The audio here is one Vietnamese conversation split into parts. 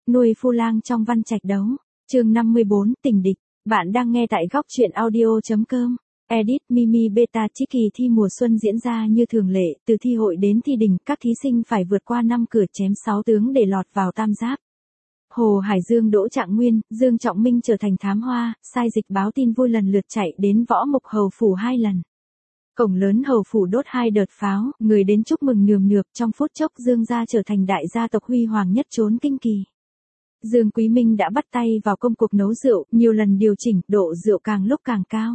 nuôi phu lang trong văn trạch đấu. Chương 54, tình địch. Bạn đang nghe tại góc truyện audio.com. Edit Mimi Beta. Kỳ thi mùa xuân diễn ra như thường lệ, từ thi hội đến thi đình, các thí sinh phải vượt qua 5 cửa chém 6 tướng để lọt vào tam giáp. Hồ Hải Dương, Đỗ Trạng Nguyên, Dương Trọng Minh trở thành thám hoa, sai dịch báo tin vui lần lượt chạy đến Võ Mục Hầu phủ 2 lần. Cổng lớn hầu phủ đốt 2 đợt pháo, người đến chúc mừng nườm nượp, trong phút chốc Dương gia trở thành đại gia tộc huy hoàng nhất trốn kinh kỳ. Dương Quý Minh đã bắt tay vào công cuộc nấu rượu, nhiều lần điều chỉnh, độ rượu càng lúc càng cao.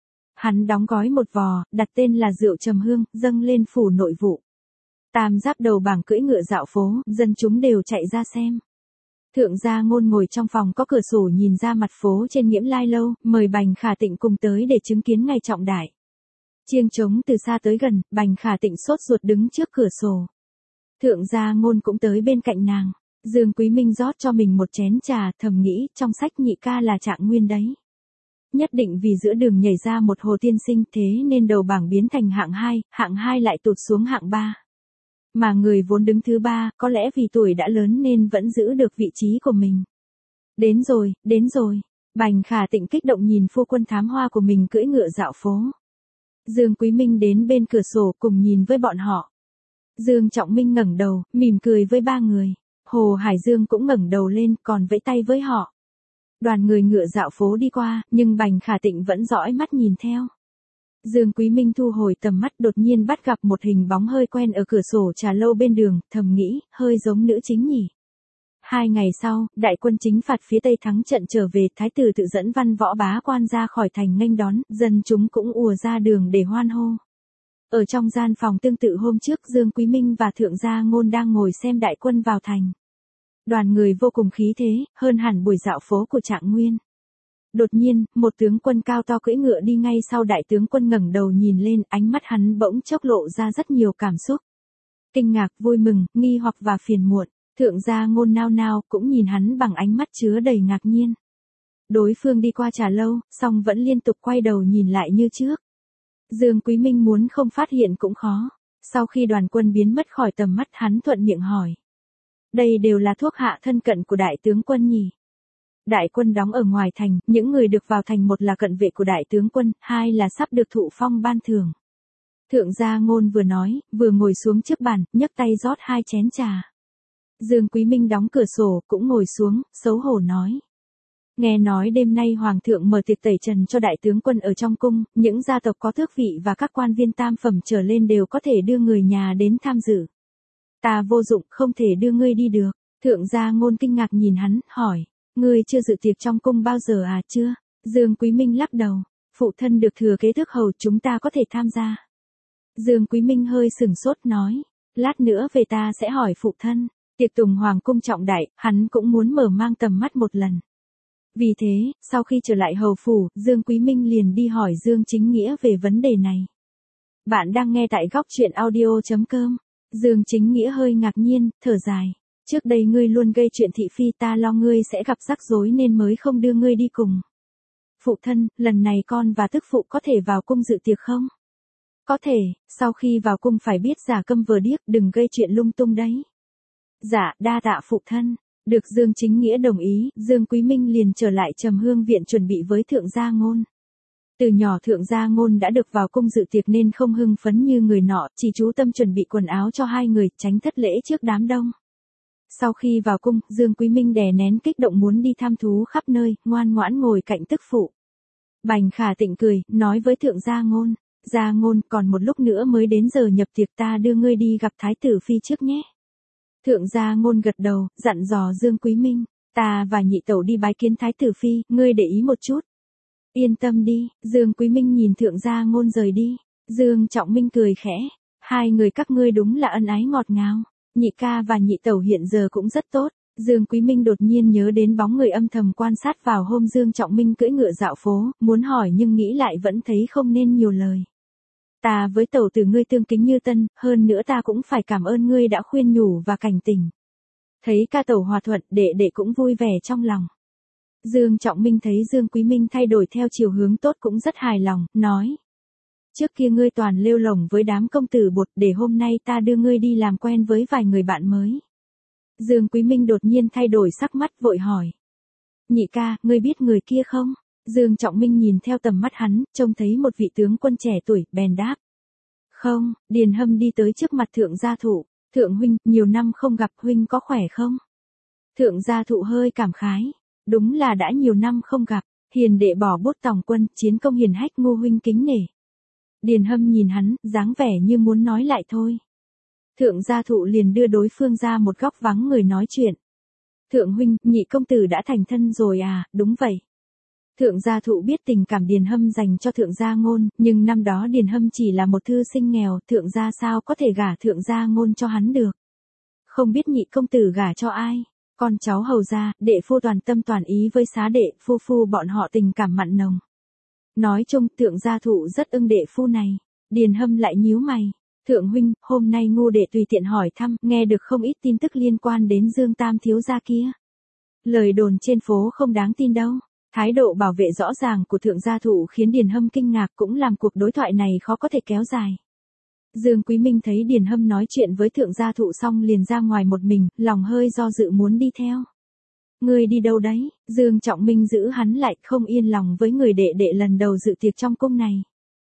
Hắn đóng gói một vò, đặt tên là rượu trầm hương, dâng lên phủ nội vụ. Tam giáp đầu bảng cưỡi ngựa dạo phố, dân chúng đều chạy ra xem. Thượng gia Ngôn ngồi trong phòng có cửa sổ nhìn ra mặt phố trên Nghiễm Lai lâu, mời Bành Khả Tịnh cùng tới để chứng kiến ngày trọng đại. Chiêng trống từ xa tới gần, Bành Khả Tịnh sốt ruột đứng trước cửa sổ. Thượng gia Ngôn cũng tới bên cạnh nàng. Dương Quý Minh rót cho mình một chén trà, thầm nghĩ, trong sách nhị ca là Trạng Nguyên đấy. Nhất định vì giữa đường nhảy ra một Hồ tiên sinh, thế nên đầu bảng biến thành hạng 2 lại tụt xuống hạng 3. Mà người vốn đứng thứ 3, có lẽ vì tuổi đã lớn nên vẫn giữ được vị trí của mình. Đến rồi. Bành Khả Tịnh kích động nhìn phu quân thám hoa của mình cưỡi ngựa dạo phố. Dương Quý Minh đến bên cửa sổ cùng nhìn với bọn họ. Dương Trọng Minh ngẩng đầu, mỉm cười với 3 người. Hồ Hải Dương cũng ngẩng đầu lên, còn vẫy tay với họ. Đoàn người ngựa dạo phố đi qua, nhưng Bành Khả Tịnh vẫn dõi mắt nhìn theo. Dương Quý Minh thu hồi tầm mắt, đột nhiên bắt gặp một hình bóng hơi quen ở cửa sổ trà lâu bên đường, thầm nghĩ, hơi giống nữ chính nhỉ. 2 ngày sau, đại quân chính phạt phía Tây thắng trận trở về, thái tử tự dẫn văn võ bá quan ra khỏi thành nghênh đón, dân chúng cũng ùa ra đường để hoan hô. Ở trong gian phòng tương tự hôm trước, Dương Quý Minh và Thượng gia Ngôn đang ngồi xem đại quân vào thành. Đoàn người vô cùng khí thế, hơn hẳn buổi dạo phố của Trạng Nguyên. Đột nhiên, một tướng quân cao to cưỡi ngựa đi ngay sau đại tướng quân ngẩng đầu nhìn lên, ánh mắt hắn bỗng chốc lộ ra rất nhiều cảm xúc. Kinh ngạc, vui mừng, nghi hoặc và phiền muộn. Thượng gia Ngôn nao nao cũng nhìn hắn bằng ánh mắt chứa đầy ngạc nhiên. Đối phương đi qua trà lâu, song vẫn liên tục quay đầu nhìn lại như trước. Dương Quý Minh muốn không phát hiện cũng khó. Sau khi đoàn quân biến mất khỏi tầm mắt, hắn thuận miệng hỏi. Đây đều là thuộc hạ thân cận của đại tướng quân nhỉ? Đại quân đóng ở ngoài thành, những người được vào thành, một là cận vệ của đại tướng quân, 2 là sắp được thụ phong ban thưởng. Thượng gia Ngôn vừa nói, vừa ngồi xuống trước bàn, nhấc tay rót 2 chén trà. Dương Quý Minh đóng cửa sổ, cũng ngồi xuống, xấu hổ nói. Nghe nói đêm nay Hoàng thượng mở tiệc tẩy trần cho đại tướng quân ở trong cung, những gia tộc có tước vị và các quan viên tam phẩm trở lên đều có thể đưa người nhà đến tham dự. Ta vô dụng, không thể đưa ngươi đi được. Thượng gia Ngôn kinh ngạc nhìn hắn, hỏi. Ngươi chưa dự tiệc trong cung bao giờ à? Chưa. Dương Quý Minh lắc đầu. Phụ thân được thừa kế tước hầu, chúng ta có thể tham gia. Dương Quý Minh hơi sửng sốt nói. Lát nữa về ta sẽ hỏi phụ thân. Tiệc tùng hoàng cung trọng đại, hắn cũng muốn mở mang tầm mắt một lần. Vì thế, sau khi trở lại hầu phủ, Dương Quý Minh liền đi hỏi Dương Chính Nghĩa về vấn đề này. Bạn đang nghe tại góc truyện audio.com. Dương Chính Nghĩa hơi ngạc nhiên, thở dài. Trước đây ngươi luôn gây chuyện thị phi, ta lo ngươi sẽ gặp rắc rối nên mới không đưa ngươi đi cùng. Phụ thân, lần này con và tức phụ có thể vào cung dự tiệc không? Có thể, sau khi vào cung phải biết giả câm vờ điếc, đừng gây chuyện lung tung đấy. Dạ, đa tạ phụ thân. Được Dương Chính Nghĩa đồng ý, Dương Quý Minh liền trở lại Trầm Hương viện chuẩn bị với Thượng gia Ngôn. Từ nhỏ Thượng gia Ngôn đã được vào cung dự tiệc nên không hưng phấn như người nọ, chỉ chú tâm chuẩn bị quần áo cho 2 người, tránh thất lễ trước đám đông. Sau khi vào cung, Dương Quý Minh đè nén kích động muốn đi tham thú khắp nơi, ngoan ngoãn ngồi cạnh tức phụ. Bành Khả Tịnh cười, nói với Thượng gia Ngôn. Gia Ngôn, còn một lúc nữa mới đến giờ nhập tiệc, ta đưa ngươi đi gặp Thái tử Phi trước nhé. Thượng gia Ngôn gật đầu, dặn dò Dương Quý Minh. Ta và nhị tẩu đi bái kiến Thái tử Phi, ngươi để ý một chút. Yên tâm đi. Dương Quý Minh nhìn Thượng gia Ngôn rời đi. Dương Trọng Minh cười khẽ. 2 người các ngươi đúng là ân ái ngọt ngào. Nhị ca và nhị tẩu hiện giờ cũng rất tốt. Dương Quý Minh đột nhiên nhớ đến bóng người âm thầm quan sát vào hôm Dương Trọng Minh cưỡi ngựa dạo phố, muốn hỏi nhưng nghĩ lại vẫn thấy không nên nhiều lời. Ta với tẩu tử ngươi tương kính như tân, hơn nữa ta cũng phải cảm ơn ngươi đã khuyên nhủ và cảnh tỉnh. Thấy ca tẩu hòa thuận, đệ đệ cũng vui vẻ trong lòng. Dương Trọng Minh thấy Dương Quý Minh thay đổi theo chiều hướng tốt cũng rất hài lòng, nói. Trước kia ngươi toàn lêu lổng với đám công tử bột, để hôm nay ta đưa ngươi đi làm quen với vài người bạn mới. Dương Quý Minh đột nhiên thay đổi sắc mắt vội hỏi. Nhị ca, ngươi biết người kia không? Dương Trọng Minh nhìn theo tầm mắt hắn, trông thấy một vị tướng quân trẻ tuổi, bèn đáp. Không, Điền Hâm đi tới trước mặt thượng gia thụ. Thượng huynh, nhiều năm không gặp, huynh có khỏe không? Thượng gia thụ hơi cảm khái. Đúng là đã nhiều năm không gặp, hiền đệ bỏ bút tòng quân, chiến công hiền hách, Ngô huynh kính nể. Điền Hâm nhìn hắn, dáng vẻ như muốn nói lại thôi. Thượng gia thụ liền đưa đối phương ra một góc vắng người nói chuyện. Thượng huynh, nhị công tử đã thành thân rồi à? Đúng vậy. Thượng gia thụ biết tình cảm Điền Hâm dành cho thượng gia Ngôn, nhưng năm đó Điền Hâm chỉ là một thư sinh nghèo, thượng gia sao có thể gả thượng gia Ngôn cho hắn được. Không biết nhị công tử gả cho ai? Con cháu hầu gia, đệ phu toàn tâm toàn ý với xá đệ, phu bọn họ tình cảm mặn nồng. Nói chung, thượng gia thụ rất ưng đệ phu này. Điền Hâm lại nhíu mày. Thượng huynh, hôm nay Ngô đệ tùy tiện hỏi thăm, nghe được không ít tin tức liên quan đến Dương Tam thiếu gia kia. Lời đồn trên phố không đáng tin đâu. Thái độ bảo vệ rõ ràng của thượng gia thụ khiến Điền Hâm kinh ngạc, cũng làm cuộc đối thoại này khó có thể kéo dài. Dương Quý Minh thấy Điền Hâm nói chuyện với thượng gia thụ xong liền ra ngoài một mình, lòng hơi do dự muốn đi theo. Ngươi đi đâu đấy? Dương Trọng Minh giữ hắn lại, không yên lòng với người đệ đệ lần đầu dự tiệc trong cung này.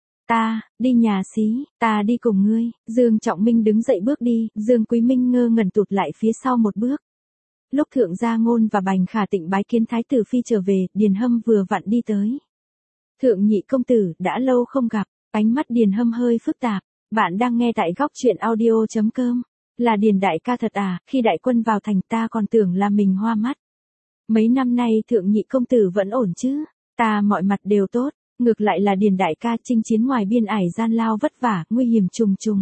Ta, đi nhà xí, ta đi cùng ngươi. Dương Trọng Minh đứng dậy bước đi, Dương Quý Minh ngơ ngẩn tụt lại phía sau một bước. Lúc thượng gia Ngôn và Bành Khả Tịnh bái kiến thái tử phi trở về, Điền Hâm vừa vặn đi tới. Thượng nhị công tử, đã lâu không gặp, ánh mắt Điền Hâm hơi phức tạp. Bạn đang nghe tại góc truyện audio.com. Là Điền đại ca thật à, khi đại quân vào thành ta còn tưởng là mình hoa mắt. Mấy năm nay thượng nhị công tử vẫn ổn chứ, ta mọi mặt đều tốt, ngược lại là Điền đại ca chinh chiến ngoài biên ải gian lao vất vả, nguy hiểm trùng trùng.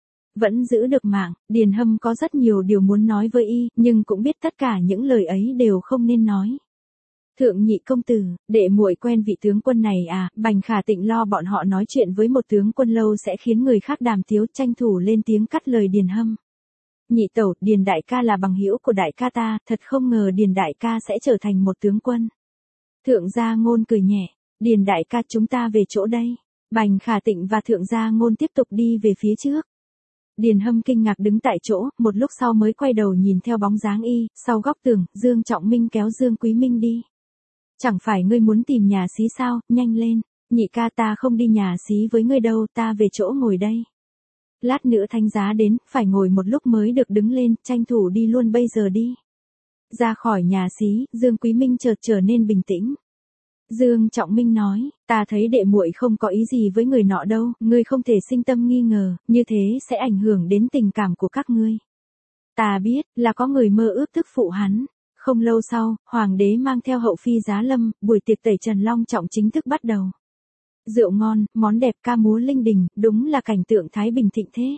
Vẫn giữ được mạng, Điền Hâm có rất nhiều điều muốn nói với y, nhưng cũng biết tất cả những lời ấy đều không nên nói. Thượng nhị công tử, đệ muội quen vị tướng quân này à? Bành Khả Tịnh lo bọn họ nói chuyện với một tướng quân lâu sẽ khiến người khác đàm tiếu, tranh thủ lên tiếng cắt lời Điền Hâm. Nhị tẩu, Điền đại ca là bằng hữu của đại ca ta, thật không ngờ Điền đại ca sẽ trở thành một tướng quân. Thượng gia Ngôn cười nhẹ, Điền đại ca chúng ta về chỗ đây. Bành Khả Tịnh và thượng gia Ngôn tiếp tục đi về phía trước. Điền Hâm kinh ngạc đứng tại chỗ, một lúc sau mới quay đầu nhìn theo bóng dáng y, sau góc tường, Dương Trọng Minh kéo Dương Quý Minh đi. Chẳng phải ngươi muốn tìm nhà xí sao, nhanh lên, nhị ca ta không đi nhà xí với ngươi đâu, ta về chỗ ngồi đây. Lát nữa thánh giá đến, phải ngồi một lúc mới được đứng lên, tranh thủ đi luôn bây giờ đi. Ra khỏi nhà xí, Dương Quý Minh chợt trở nên bình tĩnh. Dương Trọng Minh nói, ta thấy đệ muội không có ý gì với người nọ đâu, ngươi không thể sinh tâm nghi ngờ, như thế sẽ ảnh hưởng đến tình cảm của các ngươi. Ta biết, là có người mơ ước thức phụ hắn. Không lâu sau, hoàng đế mang theo hậu phi giá lâm, buổi tiệc tẩy trần long trọng chính thức bắt đầu. Rượu ngon, món đẹp, ca múa linh đình, đúng là cảnh tượng thái bình thịnh thế.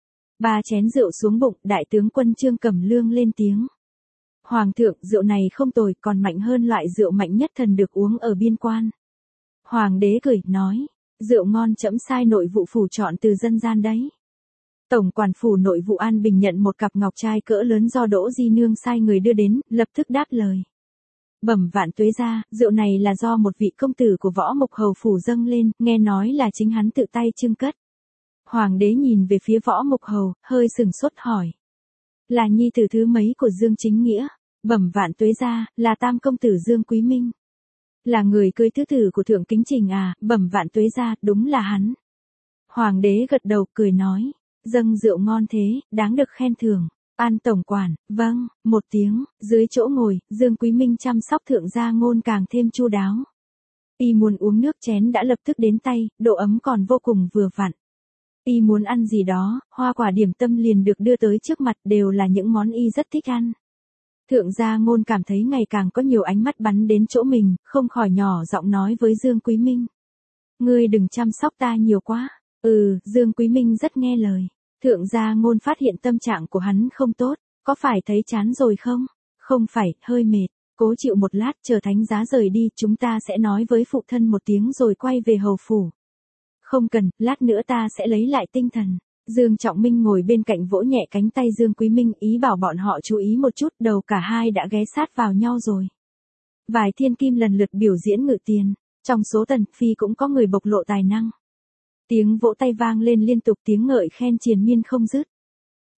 3 chén rượu xuống bụng, đại tướng quân Trương Cẩm Lương lên tiếng. Hoàng thượng, rượu này không tồi, còn mạnh hơn loại rượu mạnh nhất thần được uống ở biên quan. Hoàng đế cười, nói, rượu ngon trẫm sai nội vụ phủ chọn từ dân gian đấy. Tổng quản phủ nội vụ An Bình nhận một cặp ngọc trai cỡ lớn do Đỗ Di Nương sai người đưa đến, lập tức đáp lời. Bẩm vạn tuế gia, rượu này là do một vị công tử của Võ Mục Hầu phủ dâng lên, nghe nói là chính hắn tự tay trưng cất. Hoàng đế nhìn về phía Võ Mục Hầu, hơi sừng sốt hỏi. Là nhi tử thứ mấy của Dương Chính Nghĩa? Bẩm vạn tuế gia, là tam công tử Dương Quý Minh. Là người cưới thứ tử của Thượng Kính Trình à? Bẩm vạn tuế gia, đúng là hắn. Hoàng đế gật đầu, cười nói. Dâng rượu ngon thế, đáng được khen thưởng. An tổng quản, vâng, một tiếng, dưới chỗ ngồi, Dương Quý Minh chăm sóc thượng gia Ngôn càng thêm chu đáo. Y muốn uống nước chén đã lập tức đến tay, độ ấm còn vô cùng vừa vặn. Y muốn ăn gì đó, hoa quả điểm tâm liền được đưa tới trước mặt, đều là những món y rất thích ăn. Thượng gia Ngôn cảm thấy ngày càng có nhiều ánh mắt bắn đến chỗ mình, không khỏi nhỏ giọng nói với Dương Quý Minh. Ngươi đừng chăm sóc ta nhiều quá. Dương Quý Minh rất nghe lời. Thượng gia Ngôn phát hiện tâm trạng của hắn không tốt, có phải thấy chán rồi không? Không phải, hơi mệt, cố chịu một lát, chờ thánh giá rời đi, chúng ta sẽ nói với phụ thân một tiếng rồi quay về hầu phủ. Không cần, lát nữa ta sẽ lấy lại tinh thần. Dương Trọng Minh ngồi bên cạnh vỗ nhẹ cánh tay Dương Quý Minh, ý bảo bọn họ chú ý một chút, đầu cả hai đã ghé sát vào nhau rồi. Vài thiên kim lần lượt biểu diễn ngự tiền, trong số tần phi cũng có người bộc lộ tài năng. Tiếng vỗ tay vang lên liên tục, tiếng ngợi khen triền miên không dứt.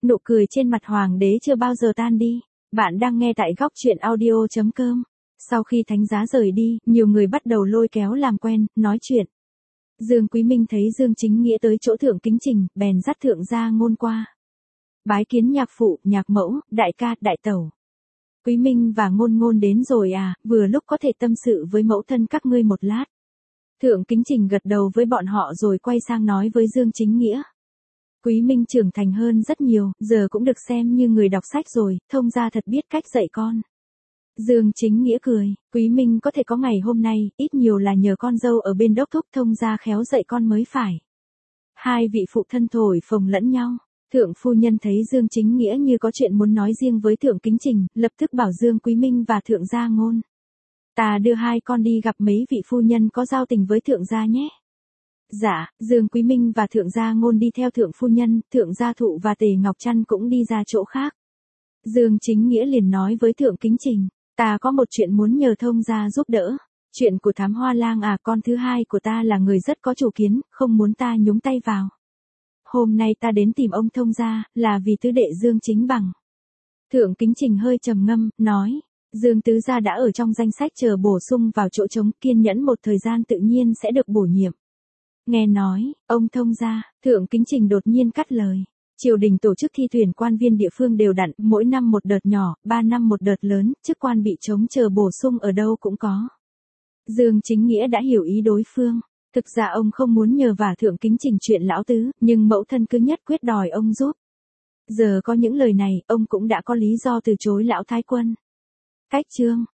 Nụ cười trên mặt hoàng đế chưa bao giờ tan đi. Bạn đang nghe tại góc chuyện audio.com. Sau khi thánh giá rời đi, nhiều người bắt đầu lôi kéo làm quen, nói chuyện. Dương Quý Minh thấy Dương Chính Nghĩa tới chỗ Thượng Kính Trình, bèn dắt Thượng Gia Ngôn qua. Bái kiến nhạc phụ, nhạc mẫu, đại ca, đại tẩu. Quý Minh và Ngôn Ngôn đến rồi à, vừa lúc có thể tâm sự với mẫu thân các ngươi một lát. Thượng Kính Trình gật đầu với bọn họ rồi quay sang nói với Dương Chính Nghĩa. Quý Minh trưởng thành hơn rất nhiều, giờ cũng được xem như người đọc sách rồi, thông gia thật biết cách dạy con. Dương Chính Nghĩa cười, Quý Minh có thể có ngày hôm nay, ít nhiều là nhờ con dâu ở bên đốc thúc thông gia khéo dạy con mới phải. Hai vị phụ thân thổi phồng lẫn nhau. Thượng phu nhân thấy Dương Chính Nghĩa như có chuyện muốn nói riêng với Thượng Kính Trình, lập tức bảo Dương Quý Minh và Thượng Gia Ngôn. Ta đưa hai con đi gặp mấy vị phu nhân có giao tình với Thượng Gia nhé. Dạ, Dương Quý Minh và Thượng Gia Ngôn đi theo Thượng phu nhân, Thượng Gia Thụ và Tề Ngọc Trăn cũng đi ra chỗ khác. Dương Chính Nghĩa liền nói với Thượng Kính Trình, ta có một chuyện muốn nhờ thông gia giúp đỡ. Chuyện của Thám Hoa Lang à, con thứ hai của ta là người rất có chủ kiến, không muốn ta nhúng tay vào. Hôm nay ta đến tìm ông thông gia, là vì tứ đệ Dương Chính Bằng. Thượng Kính Trình hơi trầm ngâm, nói, Dương tứ gia đã ở trong danh sách chờ bổ sung vào chỗ trống, kiên nhẫn một thời gian tự nhiên sẽ được bổ nhiệm. Nghe nói, ông thông gia, Thượng Kính Trình đột nhiên cắt lời. Triều đình tổ chức thi tuyển quan viên địa phương đều đặn, mỗi năm một đợt nhỏ, 3 năm một đợt lớn, chức quan bị trống chờ bổ sung ở đâu cũng có. Dương Chính Nghĩa đã hiểu ý đối phương. Thực ra ông không muốn nhờ vả Thượng Kính Trình chuyện lão tứ, nhưng mẫu thân cứ nhất quyết đòi ông giúp. Giờ có những lời này, ông cũng đã có lý do từ chối lão thái quân. Cách chương